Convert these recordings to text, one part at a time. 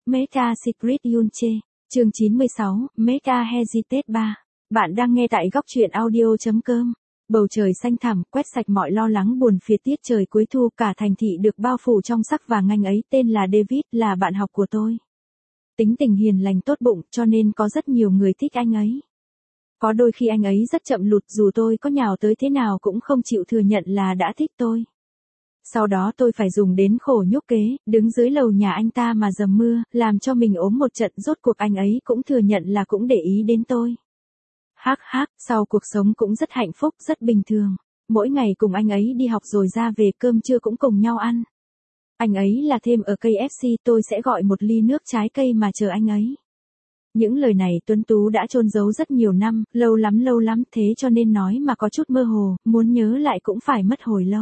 Meta Secret Yunche, chương 96, Meta Hesitate 3. Bạn đang nghe tại góc truyện audio.com. Bầu trời xanh thẳm, quét sạch mọi lo lắng buồn phiền, tiết trời cuối thu, cả thành thị được bao phủ trong sắc vàng. Anh ấy tên là David, là bạn học của tôi. Tính tình hiền lành tốt bụng, cho nên có rất nhiều người thích anh ấy. Có đôi khi anh ấy rất chậm lụt, dù tôi có nhào tới thế nào cũng không chịu thừa nhận là đã thích tôi. Sau đó tôi phải dùng đến khổ nhục kế, đứng dưới lầu nhà anh ta mà dầm mưa, làm cho mình ốm một trận, rốt cuộc anh ấy cũng thừa nhận là cũng để ý đến tôi. Hắc hắc, sau cuộc sống cũng rất hạnh phúc, rất bình thường. Mỗi ngày cùng anh ấy đi học rồi ra về, cơm trưa cũng cùng nhau ăn. Anh ấy là thêm ở KFC, tôi sẽ gọi một ly nước trái cây mà chờ anh ấy. Những lời này Tuấn Tú đã chôn giấu rất nhiều năm, lâu lắm, thế cho nên nói mà có chút mơ hồ, muốn nhớ lại cũng phải mất hồi lâu.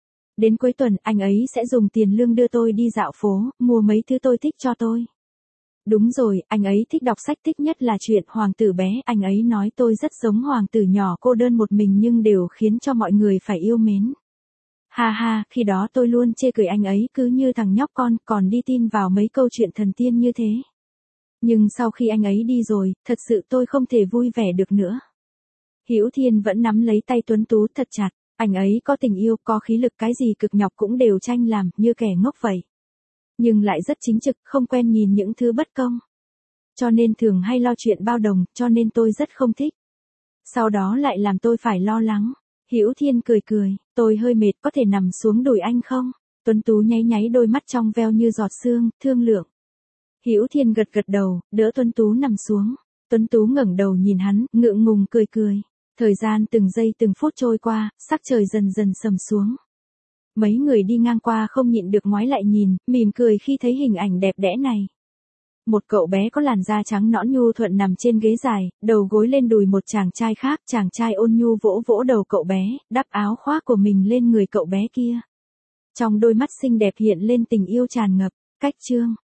Đến cuối tuần, anh ấy sẽ dùng tiền lương đưa tôi đi dạo phố, mua mấy thứ tôi thích cho tôi. Đúng rồi, anh ấy thích đọc sách, thích nhất là chuyện Hoàng tử bé. Anh ấy nói tôi rất giống hoàng tử nhỏ cô đơn một mình nhưng đều khiến cho mọi người phải yêu mến. Ha ha, khi đó tôi luôn chê cười anh ấy cứ như thằng nhóc con, còn đi tin vào mấy câu chuyện thần tiên như thế. Nhưng sau khi anh ấy đi rồi, thật sự tôi không thể vui vẻ được nữa. Hữu Thiên vẫn nắm lấy tay Tuấn Tú thật chặt. Anh ấy có tình yêu, có khí lực, cái gì cực nhọc cũng đều tranh làm, như kẻ ngốc vậy. Nhưng lại rất chính trực, không quen nhìn những thứ bất công. Cho nên thường hay lo chuyện bao đồng, cho nên tôi rất không thích. Sau đó lại làm tôi phải lo lắng. Hữu Thiên cười, tôi hơi mệt, có thể nằm xuống đùi anh không? Tuấn Tú nháy đôi mắt trong veo như giọt sương, thương lượng. Hữu Thiên gật đầu, đỡ Tuấn Tú nằm xuống. Tuấn Tú ngẩng đầu nhìn hắn, ngượng ngùng cười. Thời gian từng giây từng phút trôi qua, sắc trời dần sầm xuống. Mấy người đi ngang qua không nhịn được ngoái lại nhìn, mỉm cười khi thấy hình ảnh đẹp đẽ này. Một cậu bé có làn da trắng nõn nhu thuận nằm trên ghế dài, đầu gối lên đùi một chàng trai khác, chàng trai ôn nhu vỗ đầu cậu bé, đắp áo khoác của mình lên người cậu bé kia. Trong đôi mắt xinh đẹp hiện lên tình yêu tràn ngập. Cách chương